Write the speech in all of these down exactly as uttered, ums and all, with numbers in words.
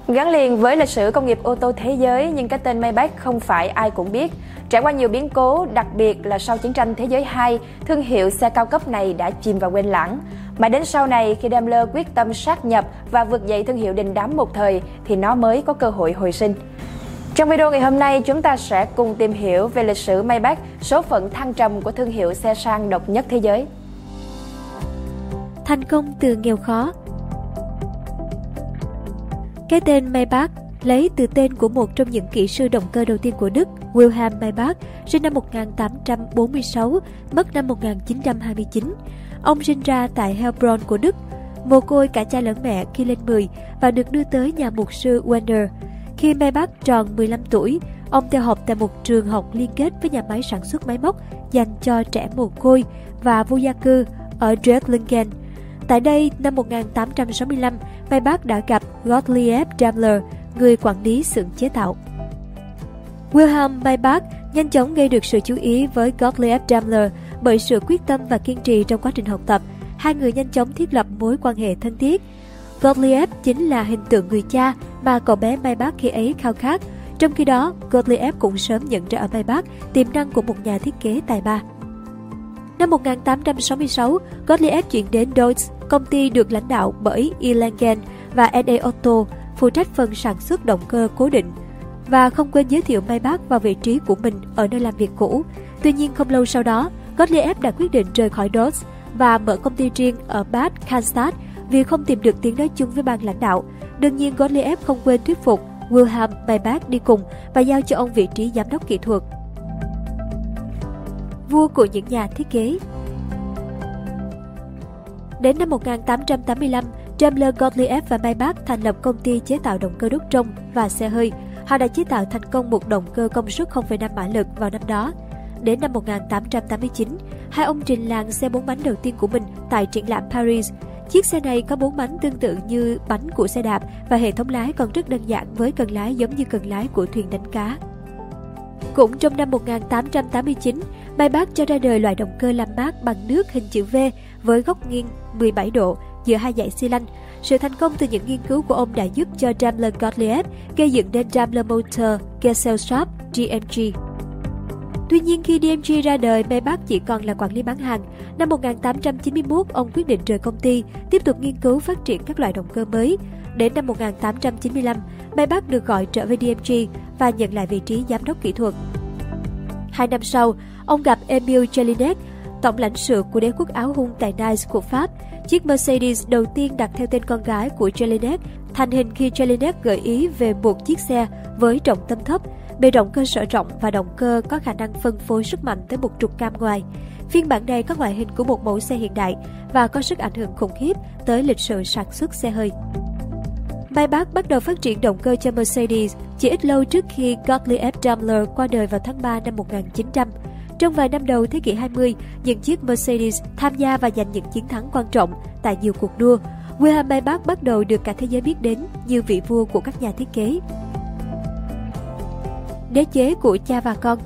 Gắn liền với lịch sử công nghiệp ô tô thế giới, nhưng cái tên Maybach không phải ai cũng biết. Trải qua nhiều biến cố, đặc biệt là sau chiến tranh thế giới hai, thương hiệu xe cao cấp này đã chìm vào quên lãng. Mãi đến sau này, khi Daimler quyết tâm sát nhập và vực dậy thương hiệu đình đám một thời, thì nó mới có cơ hội hồi sinh. Trong video ngày hôm nay, chúng ta sẽ cùng tìm hiểu về lịch sử Maybach, số phận thăng trầm của thương hiệu xe sang độc nhất thế giới. Thành công từ nghèo khó. Cái tên Maybach lấy từ tên của một trong những kỹ sư động cơ đầu tiên của Đức, Wilhelm Maybach, sinh năm một nghìn tám trăm bốn mươi sáu, mất năm một nghìn chín trăm hai mươi chín. Ông sinh ra tại Heilbronn của Đức, mồ côi cả cha lẫn mẹ khi lên mười và được đưa tới nhà mục sư Werner. Khi Maybach tròn mười lăm tuổi, ông theo học tại một trường học liên kết với nhà máy sản xuất máy móc dành cho trẻ mồ côi và vô gia cư ở Dresden. Tại đây, năm một nghìn tám trăm sáu mươi lăm, Maybach đã gặp Gottlieb Daimler, người quản lý xưởng chế tạo. Wilhelm Maybach nhanh chóng gây được sự chú ý với Gottlieb Daimler bởi sự quyết tâm và kiên trì trong quá trình học tập. Hai người nhanh chóng thiết lập mối quan hệ thân thiết. Gottlieb chính là hình tượng người cha mà cậu bé Maybach khi ấy khao khát. Trong khi đó, Gottlieb cũng sớm nhận ra ở Maybach tiềm năng của một nhà thiết kế tài ba. Năm một nghìn tám trăm sáu mươi sáu, Gottlieb chuyển đến Deutz, công ty được lãnh đạo bởi E. Langen và en a Otto, phụ trách phần sản xuất động cơ cố định, và không quên giới thiệu Maybach vào vị trí của mình ở nơi làm việc cũ. Tuy nhiên, không lâu sau đó, Gottlieb đã quyết định rời khỏi Deutz và mở công ty riêng ở Bad Cannstatt vì không tìm được tiếng nói chung với ban lãnh đạo. Đương nhiên, Gottlieb không quên thuyết phục Wilhelm Maybach đi cùng và giao cho ông vị trí giám đốc kỹ thuật. Vua của những nhà thiết kế. Đến năm một nghìn tám trăm tám mươi lăm, Daimler, Gottlieb và Maybach thành lập công ty chế tạo động cơ đốt trong và xe hơi. Họ đã chế tạo thành công một động cơ công suất không phẩy năm mã lực vào năm đó. Đến năm một nghìn tám trăm tám mươi chín, hai ông trình làng xe bốn bánh đầu tiên của mình tại triển lãm Paris. Chiếc xe này có bốn bánh tương tự như bánh của xe đạp và hệ thống lái còn rất đơn giản với cần lái giống như cần lái của thuyền đánh cá. Cũng trong năm một nghìn tám trăm tám mươi chín, Maybach cho ra đời loại động cơ làm mát bằng nước hình chữ V với góc nghiêng mười bảy độ giữa hai dãy xi lanh. Sự thành công từ những nghiên cứu của ông đã giúp cho Daimler Gottlieb gây dựng nên Daimler Motor Gesellschaft D M G. Tuy nhiên, khi D M G ra đời, Maybach chỉ còn là quản lý bán hàng. Năm một nghìn tám trăm chín mươi mốt, ông quyết định rời công ty, tiếp tục nghiên cứu phát triển các loại động cơ mới. Đến năm một nghìn tám trăm chín mươi lăm, Maybach được gọi trở về D M G và nhận lại vị trí giám đốc kỹ thuật. Hai năm sau, ông gặp Emile Jelinek, tổng lãnh sự của đế quốc áo hung tại Nice của Pháp. Chiếc Mercedes đầu tiên đặt theo tên con gái của Jelinek thành hình khi Jelinek gợi ý về một chiếc xe với trọng tâm thấp, bề rộng cơ sở rộng và động cơ có khả năng phân phối sức mạnh tới một trục cam ngoài. Phiên bản này có ngoại hình của một mẫu xe hiện đại và có sức ảnh hưởng khủng khiếp tới lịch sử sản xuất xe hơi. Maybach bắt đầu phát triển động cơ cho Mercedes chỉ ít lâu trước khi Gottlieb Daimler qua đời vào tháng ba năm một nghìn chín trăm. Trong vài năm đầu thế kỷ hai mươi, những chiếc Mercedes tham gia và giành những chiến thắng quan trọng tại nhiều cuộc đua. Wilhelm Maybach bắt đầu được cả thế giới biết đến như vị vua của các nhà thiết kế. Đế chế của cha và con.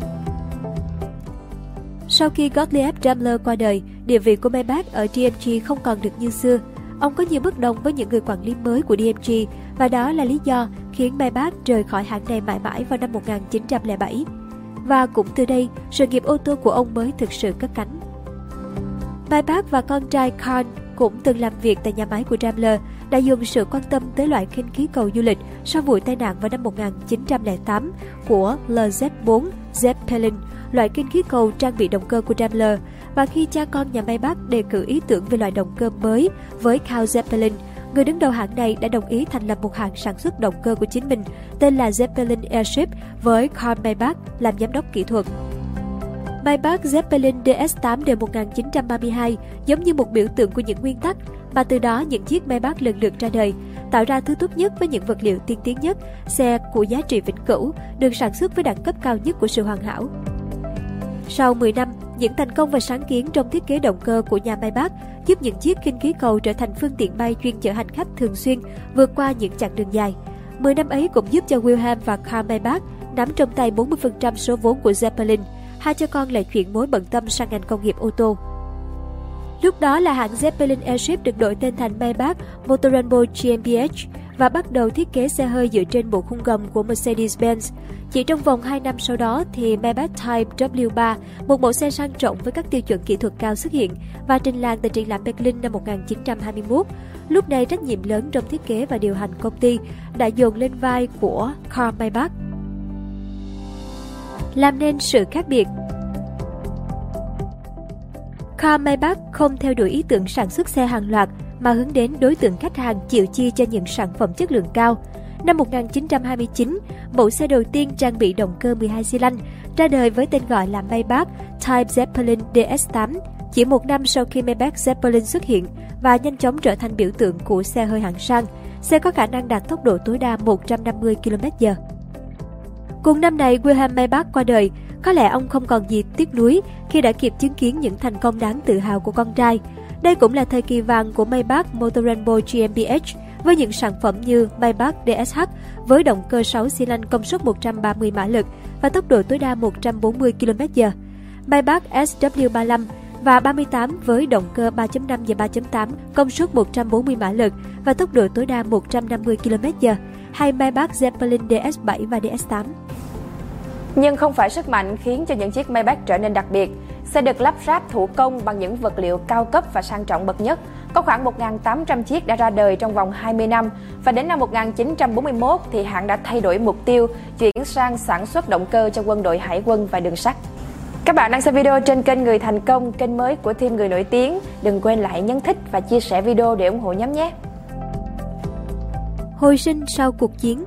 Sau khi Gottlieb Daimler qua đời, địa vị của Maybach ở D M G không còn được như xưa. Ông có nhiều bất đồng với những người quản lý mới của D M G và đó là lý do khiến Maybach rời khỏi hãng này mãi mãi vào năm một nghìn chín trăm lẻ bảy. Và cũng từ đây, sự nghiệp ô tô của ông mới thực sự cất cánh. Maybach và con trai Karl cũng từng làm việc tại nhà máy của Daimler, đã dùng sự quan tâm tới loại khinh khí cầu du lịch sau vụ tai nạn vào năm một nghìn chín trăm lẻ tám của L Z bốn Zeppelin, loại khinh khí cầu trang bị động cơ của Daimler. Và khi cha con nhà Maybach đề cử ý tưởng về loại động cơ mới với Karl Zeppelin, người đứng đầu hãng này đã đồng ý thành lập một hãng sản xuất động cơ của chính mình tên là Zeppelin Airship với Karl Maybach làm giám đốc kỹ thuật. Maybach Zeppelin D S tám đời một nghìn chín trăm ba mươi hai giống như một biểu tượng của những nguyên tắc mà từ đó những chiếc Maybach lần lượt ra đời, tạo ra thứ tốt nhất với những vật liệu tiên tiến nhất, xe của giá trị vĩnh cửu, được sản xuất với đẳng cấp cao nhất của sự hoàn hảo. Sau mười năm, những thành công và sáng kiến trong thiết kế động cơ của nhà Maybach giúp những chiếc khinh khí cầu trở thành phương tiện bay chuyên chở hành khách thường xuyên vượt qua những chặng đường dài. mười năm ấy cũng giúp cho Wilhelm và Karl Maybach nắm trong tay bốn mươi phần trăm số vốn của Zeppelin. Hai cha con lại chuyển mối bận tâm sang ngành công nghiệp ô tô. Lúc đó là hãng Zeppelin Airship được đổi tên thành Maybach Motorenbo gimbh và bắt đầu thiết kế xe hơi dựa trên bộ khung gầm của Mercedes-Benz. Chỉ trong vòng hai năm sau đó thì Maybach Type W ba, một mẫu xe sang trọng với các tiêu chuẩn kỹ thuật cao xuất hiện và trình làng tại triển lãm Berlin năm một nghìn chín trăm hai mươi mốt. Lúc này trách nhiệm lớn trong thiết kế và điều hành công ty đã dồn lên vai của Karl Maybach. Làm nên sự khác biệt. Karl Maybach không theo đuổi ý tưởng sản xuất xe hàng loạt mà hướng đến đối tượng khách hàng chịu chi cho những sản phẩm chất lượng cao. Năm một nghìn chín trăm hai mươi chín, mẫu xe đầu tiên trang bị động cơ mười hai xi lanh ra đời với tên gọi là Maybach Type Zeppelin D S tám, chỉ một năm sau khi Maybach Zeppelin xuất hiện và nhanh chóng trở thành biểu tượng của xe hơi hạng sang. Xe có khả năng đạt tốc độ tối đa một trăm năm mươi ki lô mét giờ. Cùng năm này, Wilhelm Maybach qua đời. Có lẽ ông không còn gì tiếc nuối khi đã kịp chứng kiến những thành công đáng tự hào của con trai. Đây cũng là thời kỳ vàng của Maybach Motorenbo G m B H với những sản phẩm như Maybach D S H với động cơ sáu xi lanh công suất một trăm ba mươi mã lực và tốc độ tối đa một trăm bốn mươi ki lô mét giờ. Maybach S W ba mươi lăm và ba mươi tám với động cơ ba chấm năm và ba chấm tám công suất một trăm bốn mươi mã lực và tốc độ tối đa một trăm năm mươi ki lô mét giờ, hay Maybach Zeppelin D S bảy và D S tám. Nhưng không phải sức mạnh khiến cho những chiếc Maybach trở nên đặc biệt. Xe được lắp ráp thủ công bằng những vật liệu cao cấp và sang trọng bậc nhất. Có khoảng một nghìn tám trăm chiếc đã ra đời trong vòng hai mươi năm và đến năm một nghìn chín trăm bốn mươi mốt thì hãng đã thay đổi mục tiêu, chuyển sang sản xuất động cơ cho quân đội hải quân và đường sắt. Các bạn đang xem video trên kênh Người Thành Công, kênh mới của team người nổi tiếng. Đừng quên lại nhấn thích và chia sẻ video để ủng hộ nhóm nhé. Hồi sinh sau cuộc chiến.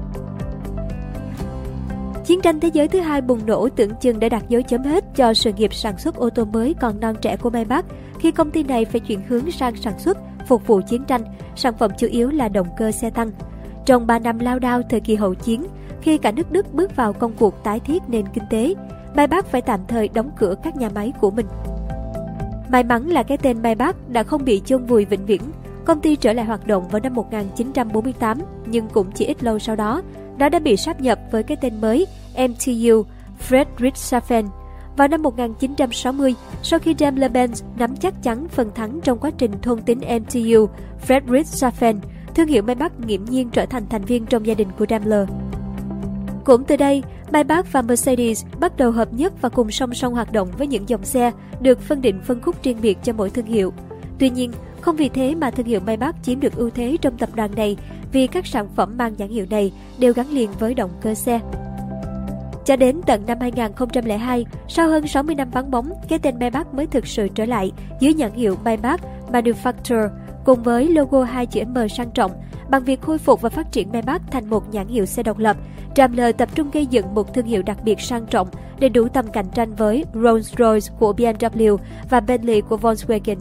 Chiến tranh thế giới thứ hai bùng nổ tưởng chừng đã đặt dấu chấm hết cho sự nghiệp sản xuất ô tô mới còn non trẻ của Maybach, khi công ty này phải chuyển hướng sang sản xuất phục vụ chiến tranh, sản phẩm chủ yếu là động cơ xe tăng. Trong ba năm lao đao thời kỳ hậu chiến, khi cả nước Đức bước vào công cuộc tái thiết nền kinh tế, Maybach phải tạm thời đóng cửa các nhà máy của mình. May mắn là cái tên Maybach đã không bị chôn vùi vĩnh viễn. Công ty trở lại hoạt động vào năm một nghìn chín trăm bốn mươi tám, nhưng cũng chỉ ít lâu sau đó, nó đã bị sáp nhập với cái tên mới M T U Friedrichshafen. Vào năm một nghìn chín trăm sáu mươi, sau khi Daimler-Benz nắm chắc chắn phần thắng trong quá trình thôn tính M T U Friedrichshafen, thương hiệu Maybach nghiễm nhiên trở thành thành viên trong gia đình của Daimler. Cũng từ đây, Maybach và Mercedes bắt đầu hợp nhất và cùng song song hoạt động với những dòng xe được phân định phân khúc riêng biệt cho mỗi thương hiệu. Tuy nhiên, không vì thế mà thương hiệu Maybach chiếm được ưu thế trong tập đoàn này, vì các sản phẩm mang nhãn hiệu này đều gắn liền với động cơ xe. Cho đến tận năm hai nghìn không trăm lẻ hai, sau hơn sáu mươi năm vắng bóng, cái tên Maybach mới thực sự trở lại dưới nhãn hiệu Maybach Manufacture, cùng với logo hai chữ M sang trọng. Bằng việc khôi phục và phát triển Maybach thành một nhãn hiệu xe độc lập, Daimler tập trung gây dựng một thương hiệu đặc biệt sang trọng để đủ tầm cạnh tranh với Rolls-Royce của B M W và Bentley của Volkswagen.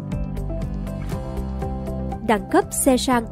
Đẳng cấp xe sang.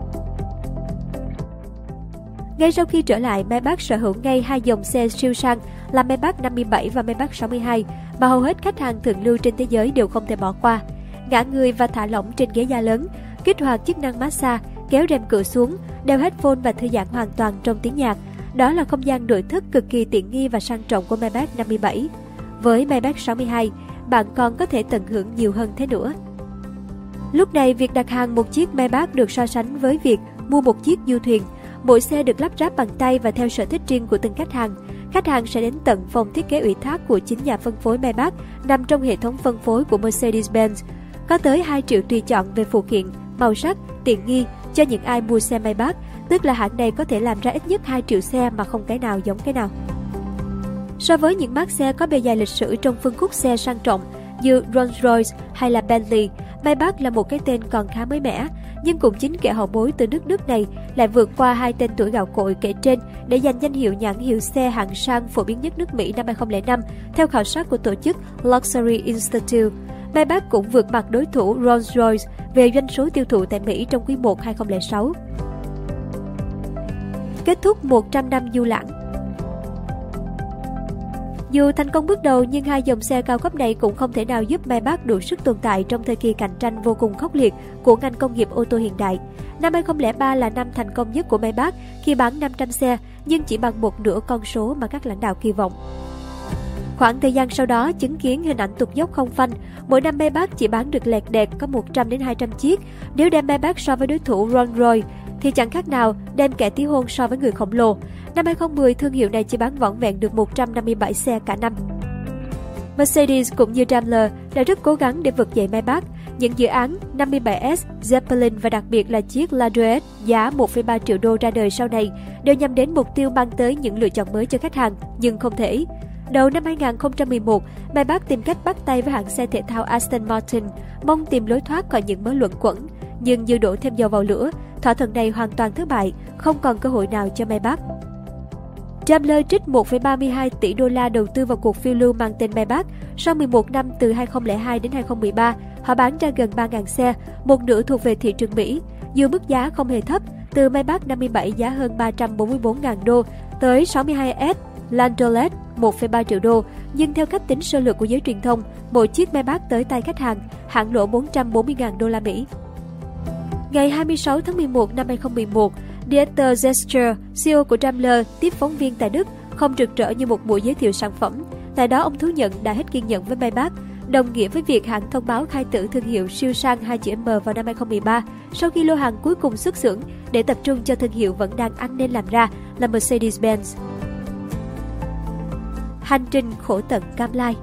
Ngay sau khi trở lại, Maybach sở hữu ngay hai dòng xe siêu sang là Maybach năm mươi bảy và Maybach sáu mươi hai mà hầu hết khách hàng thượng lưu trên thế giới đều không thể bỏ qua. Ngả người và thả lỏng trên ghế da lớn, kích hoạt chức năng massage, kéo rèm cửa xuống, đeo headphone và thư giãn hoàn toàn trong tiếng nhạc. Đó là không gian nội thất cực kỳ tiện nghi và sang trọng của Maybach năm mươi bảy. Với Maybach sáu mươi hai, bạn còn có thể tận hưởng nhiều hơn thế nữa. Lúc này, việc đặt hàng một chiếc Maybach được so sánh với việc mua một chiếc du thuyền. Mỗi xe được lắp ráp bằng tay và theo sở thích riêng của từng khách hàng. Khách hàng sẽ đến tận phòng thiết kế ủy thác của chính nhà phân phối Maybach nằm trong hệ thống phân phối của Mercedes-Benz. Có tới hai triệu tùy chọn về phụ kiện, màu sắc, tiện nghi cho những ai mua xe Maybach, tức là hãng này có thể làm ra ít nhất hai triệu xe mà không cái nào giống cái nào. So với những mác xe có bề dày lịch sử trong phân khúc xe sang trọng như Rolls-Royce hay là Bentley, Maybach là một cái tên còn khá mới mẻ, nhưng cũng chính kẻ hậu bối từ nước Đức này lại vượt qua hai tên tuổi gạo cội kể trên để giành danh hiệu nhãn hiệu xe hạng sang phổ biến nhất nước Mỹ năm hai nghìn không trăm lẻ năm theo khảo sát của tổ chức Luxury Institute. Maybach cũng vượt mặt đối thủ Rolls-Royce về doanh số tiêu thụ tại Mỹ trong quý một hai nghìn không trăm lẻ sáu. Kết thúc một trăm năm du lãm. Dù thành công bước đầu nhưng hai dòng xe cao cấp này cũng không thể nào giúp Maybach đủ sức tồn tại trong thời kỳ cạnh tranh vô cùng khốc liệt của ngành công nghiệp ô tô hiện đại. Năm hai nghìn không trăm lẻ ba là năm thành công nhất của Maybach khi bán năm trăm xe, nhưng chỉ bằng một nửa con số mà các lãnh đạo kỳ vọng. Khoảng thời gian sau đó chứng kiến hình ảnh tụt dốc không phanh, mỗi năm Maybach chỉ bán được lẹt đẹt có một trăm đến hai trăm chiếc. Nếu đem Maybach so với đối thủ Rolls-Royce thì chẳng khác nào đem kẻ tí hon so với người khổng lồ. Năm hai không một không, thương hiệu này chỉ bán vỏn vẹn được một trăm năm mươi bảy xe cả năm. Mercedes cũng như Daimler đã rất cố gắng để vực dậy Maybach. Những dự án năm mươi bảy S, Zeppelin và đặc biệt là chiếc Landaulet giá một phẩy ba triệu đô ra đời sau này đều nhằm đến mục tiêu mang tới những lựa chọn mới cho khách hàng, nhưng không thể. Đầu năm hai không một một, Maybach tìm cách bắt tay với hãng xe thể thao Aston Martin, mong tìm lối thoát khỏi những mối luẩn quẩn. Nhưng như đổ thêm dầu vào lửa, thỏa thuận này hoàn toàn thất bại, không còn cơ hội nào cho Maybach. Daimler trích một phẩy ba mươi hai tỷ đô la đầu tư vào cuộc phiêu lưu mang tên Maybach. Sau mười một năm từ hai không không hai đến hai không một ba, họ bán ra gần ba nghìn xe, một nửa thuộc về thị trường Mỹ. Dù mức giá không hề thấp, từ Maybach năm mươi bảy giá hơn ba trăm bốn mươi bốn nghìn đô tới sáu mươi hai S Landaulet một phẩy ba triệu đô, nhưng theo cách tính sơ lược của giới truyền thông, mỗi chiếc Maybach tới tay khách hàng, hãng lỗ bốn trăm bốn mươi nghìn đô la Mỹ. Ngày hai mươi sáu tháng mười một năm hai không một một, Dieter Zetscher, xê e ô của Daimler, tiếp phóng viên tại Đức, không rực rỡ như một buổi giới thiệu sản phẩm. Tại đó, ông thú nhận đã hết kiên nhẫn với Maybach, đồng nghĩa với việc hãng thông báo khai tử thương hiệu siêu sang hai chữ M vào năm hai không một ba, sau khi lô hàng cuối cùng xuất xưởng để tập trung cho thương hiệu vẫn đang ăn nên làm ra là Mercedes-Benz. Hành trình khổ tận cam lai.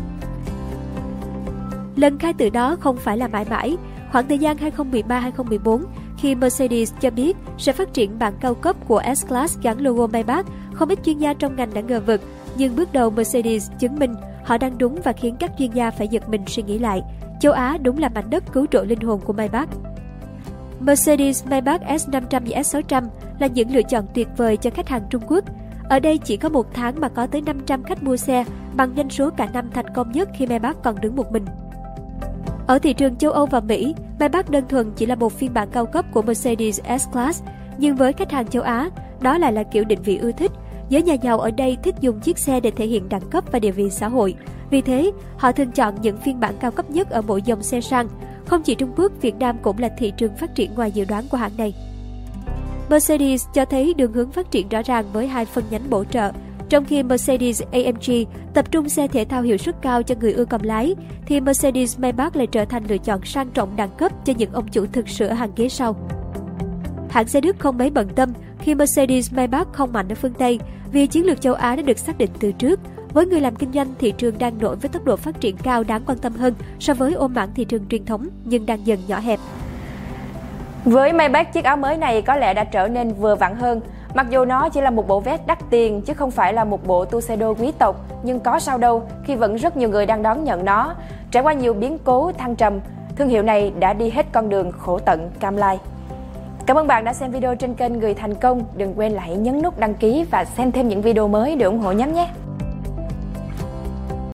Lần khai tử đó không phải là mãi mãi. Khoảng thời gian hai không một ba đến hai không một bốn, khi Mercedes cho biết sẽ phát triển bản cao cấp của S-Class gắn logo Maybach, không ít chuyên gia trong ngành đã ngờ vực. Nhưng bước đầu Mercedes chứng minh họ đang đúng và khiến các chuyên gia phải giật mình suy nghĩ lại. Châu Á đúng là mảnh đất cứu rỗi linh hồn của Maybach. Mercedes Maybach S năm trăm và S sáu trăm là những lựa chọn tuyệt vời cho khách hàng Trung Quốc. Ở đây chỉ có một tháng mà có tới năm trăm khách mua xe, bằng doanh số cả năm thành công nhất khi Maybach còn đứng một mình. Ở thị trường châu Âu và Mỹ, Maybach đơn thuần chỉ là một phiên bản cao cấp của Mercedes S-Class, nhưng với khách hàng châu Á, đó lại là kiểu định vị ưa thích. Giới nhà giàu ở đây thích dùng chiếc xe để thể hiện đẳng cấp và địa vị xã hội. Vì thế, họ thường chọn những phiên bản cao cấp nhất ở mỗi dòng xe sang. Không chỉ Trung Quốc, Việt Nam cũng là thị trường phát triển ngoài dự đoán của hãng này. Mercedes cho thấy đường hướng phát triển rõ ràng với hai phân nhánh bổ trợ. Trong khi Mercedes a em giê tập trung xe thể thao hiệu suất cao cho người ưa cầm lái, thì Mercedes Maybach lại trở thành lựa chọn sang trọng đẳng cấp cho những ông chủ thực sự ở hàng ghế sau. Hãng xe Đức không mấy bận tâm khi Mercedes Maybach không mạnh ở phương Tây, vì chiến lược châu Á đã được xác định từ trước. Với người làm kinh doanh, thị trường đang nổi với tốc độ phát triển cao đáng quan tâm hơn so với ôm mảng thị trường truyền thống nhưng đang dần nhỏ hẹp. Với Maybach, chiếc áo mới này có lẽ đã trở nên vừa vặn hơn. Mặc dù nó chỉ là một bộ vest đắt tiền chứ không phải là một bộ tuxedo quý tộc, nhưng có sao đâu khi vẫn rất nhiều người đang đón nhận nó. Trải qua nhiều biến cố thăng trầm, thương hiệu này đã đi hết con đường khổ tận cam lai. Cảm ơn bạn đã xem video trên kênh Người Thành Công. Đừng quên là hãy nhấn nút đăng ký và xem thêm những video mới để ủng hộ nhóm nhé.